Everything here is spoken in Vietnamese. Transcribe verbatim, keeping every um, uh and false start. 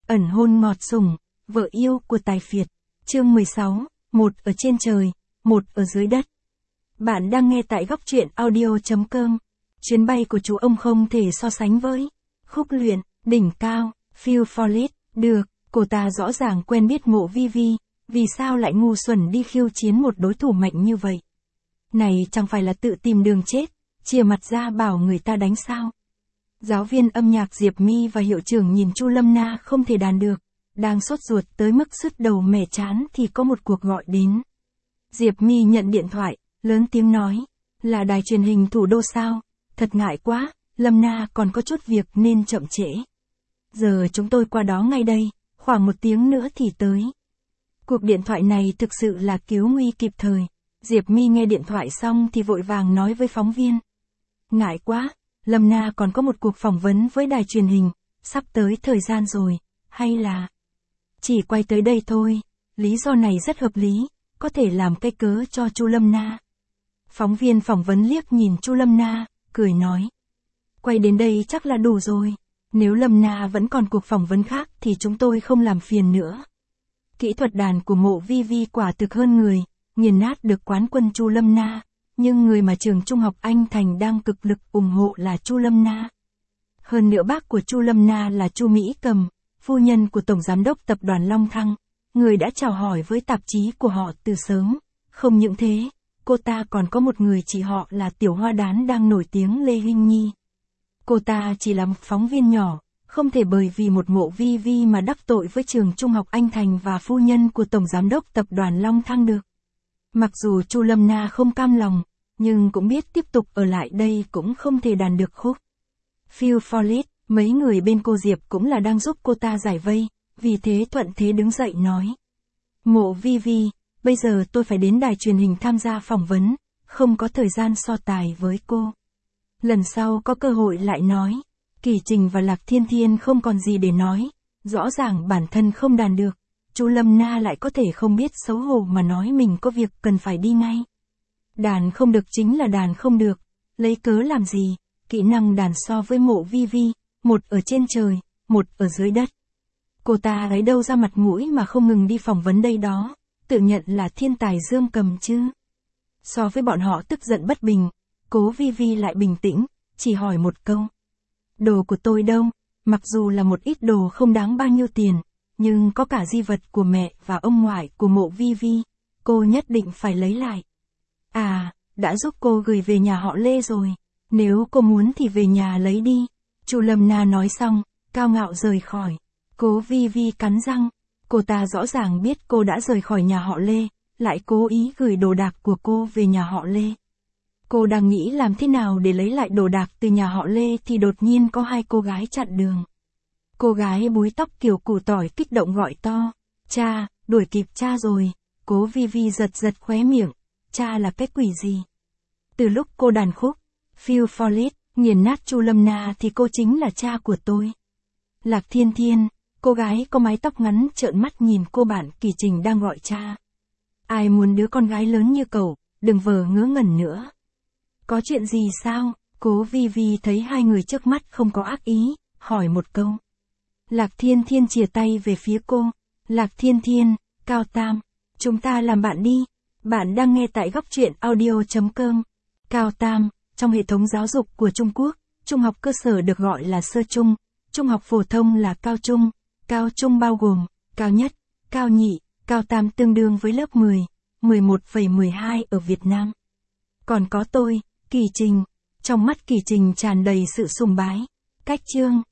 Ẩn hôn ngọt sủng, vợ yêu của Tài Phiệt. Chương mười sáu, một ở trên trời, một ở dưới đất. Bạn đang nghe tại góc truyện audio chấm com. Chuyến bay của chú ông không thể so sánh với khúc luyện, đỉnh cao, feel for it, được, cô ta rõ ràng quen biết Mộ Vi Vi, vì sao lại ngu xuẩn đi khiêu chiến một đối thủ mạnh như vậy? Này chẳng phải là tự tìm đường chết, chìa mặt ra bảo người ta đánh sao? Giáo viên âm nhạc Diệp My và hiệu trưởng nhìn Chu Lâm Na không thể đàn được, đang sốt ruột tới mức sứt đầu mẻ trán thì có một cuộc gọi đến. Diệp My nhận điện thoại, lớn tiếng nói, là đài truyền hình thủ đô sao? Thật ngại quá, Lâm Na còn có chút việc nên chậm trễ. Giờ chúng tôi qua đó ngay đây, khoảng một tiếng nữa thì tới. Cuộc điện thoại này thực sự là cứu nguy kịp thời. Diệp My nghe điện thoại xong thì vội vàng nói với phóng viên. Ngại quá, Lâm Na còn có một cuộc phỏng vấn với đài truyền hình, sắp tới thời gian rồi, hay là chỉ quay tới đây thôi, lý do này rất hợp lý, có thể làm cái cớ cho Chu Lâm Na. Phóng viên phỏng vấn liếc nhìn Chu Lâm Na, cười nói. Quay đến đây chắc là đủ rồi, nếu Lâm Na vẫn còn cuộc phỏng vấn khác thì chúng tôi không làm phiền nữa. Kỹ thuật đàn của Mộ Vi Vi quả thực hơn người, nghiền nát được quán quân Chu Lâm Na, nhưng người mà trường trung học Anh Thành đang cực lực ủng hộ là Chu Lâm Na. Hơn nữa bác của Chu Lâm Na là Chu Mỹ Cầm, phu nhân của Tổng Giám đốc Tập đoàn Long Thăng, người đã chào hỏi với tạp chí của họ từ sớm. Không những thế, cô ta còn có một người chị họ là tiểu hoa đán đang nổi tiếng Lê Hinh Nhi. Cô ta chỉ là một phóng viên nhỏ, không thể bởi vì một Mộ Vi Vi mà đắc tội với trường trung học Anh Thành và phu nhân của Tổng Giám đốc Tập đoàn Long Thăng được. Mặc dù Chu Lâm Na không cam lòng, nhưng cũng biết tiếp tục ở lại đây cũng không thể đàn được khúc Feel for it, mấy người bên cô Diệp cũng là đang giúp cô ta giải vây, vì thế thuận thế đứng dậy nói. Mộ Vi Vi, bây giờ tôi phải đến đài truyền hình tham gia phỏng vấn, không có thời gian so tài với cô. Lần sau có cơ hội lại nói. Kỳ Trình và Lạc Thiên Thiên không còn gì để nói, rõ ràng bản thân không đàn được. Chu Lâm Na lại có thể không biết xấu hổ mà nói mình có việc cần phải đi ngay. Đàn không được chính là đàn không được, lấy cớ làm gì, kỹ năng đàn so với Mộ Vi Vi, một ở trên trời, một ở dưới đất. Cô ta lấy đâu ra mặt mũi mà không ngừng đi phỏng vấn đây đó, tự nhận là thiên tài dương cầm chứ. So với bọn họ tức giận bất bình, Cố Vi Vi lại bình tĩnh, chỉ hỏi một câu. Đồ của tôi đâu, mặc dù là một ít đồ không đáng bao nhiêu tiền, nhưng có cả di vật của mẹ và ông ngoại của Mộ Vi Vi, cô nhất định phải lấy lại. À, đã giúp cô gửi về nhà họ Lê rồi, nếu cô muốn thì về nhà lấy đi. Chu Lâm Na nói xong, cao ngạo rời khỏi. Cố Vi Vi cắn răng, cô ta rõ ràng biết cô đã rời khỏi nhà họ Lê, lại cố ý gửi đồ đạc của cô về nhà họ Lê. Cô đang nghĩ làm thế nào để lấy lại đồ đạc từ nhà họ Lê thì đột nhiên có hai cô gái chặn đường. Cô gái búi tóc kiểu củ tỏi kích động gọi to. Cha, đuổi kịp cha rồi. Cố Vi Vi giật giật khóe miệng. Cha là cái quỷ gì? Từ lúc cô đàn khúc Feel for it, nghiền nát Chu Lâm Na thì cô chính là cha của tôi. Lạc Thiên Thiên, cô gái có mái tóc ngắn trợn mắt nhìn cô bạn Kỳ Trình đang gọi cha. Ai muốn đứa con gái lớn như cậu, đừng vờ ngớ ngẩn nữa. Có chuyện gì sao? Cố Vi Vi thấy hai người trước mắt không có ác ý, hỏi một câu. Lạc Thiên Thiên chìa tay về phía cô. Lạc Thiên Thiên, Cao Tam, chúng ta làm bạn đi. Bạn đang nghe tại góc truyện audio chấm com. Cao Tam, trong hệ thống giáo dục của Trung Quốc, trung học cơ sở được gọi là sơ trung, trung học phổ thông là cao trung, cao trung bao gồm, cao nhất, cao nhị, cao tam tương đương với lớp mười, mười một phẩy mười hai ở Việt Nam. Còn có tôi, Kỳ Trình, trong mắt Kỳ Trình tràn đầy sự sùng bái. Cách chương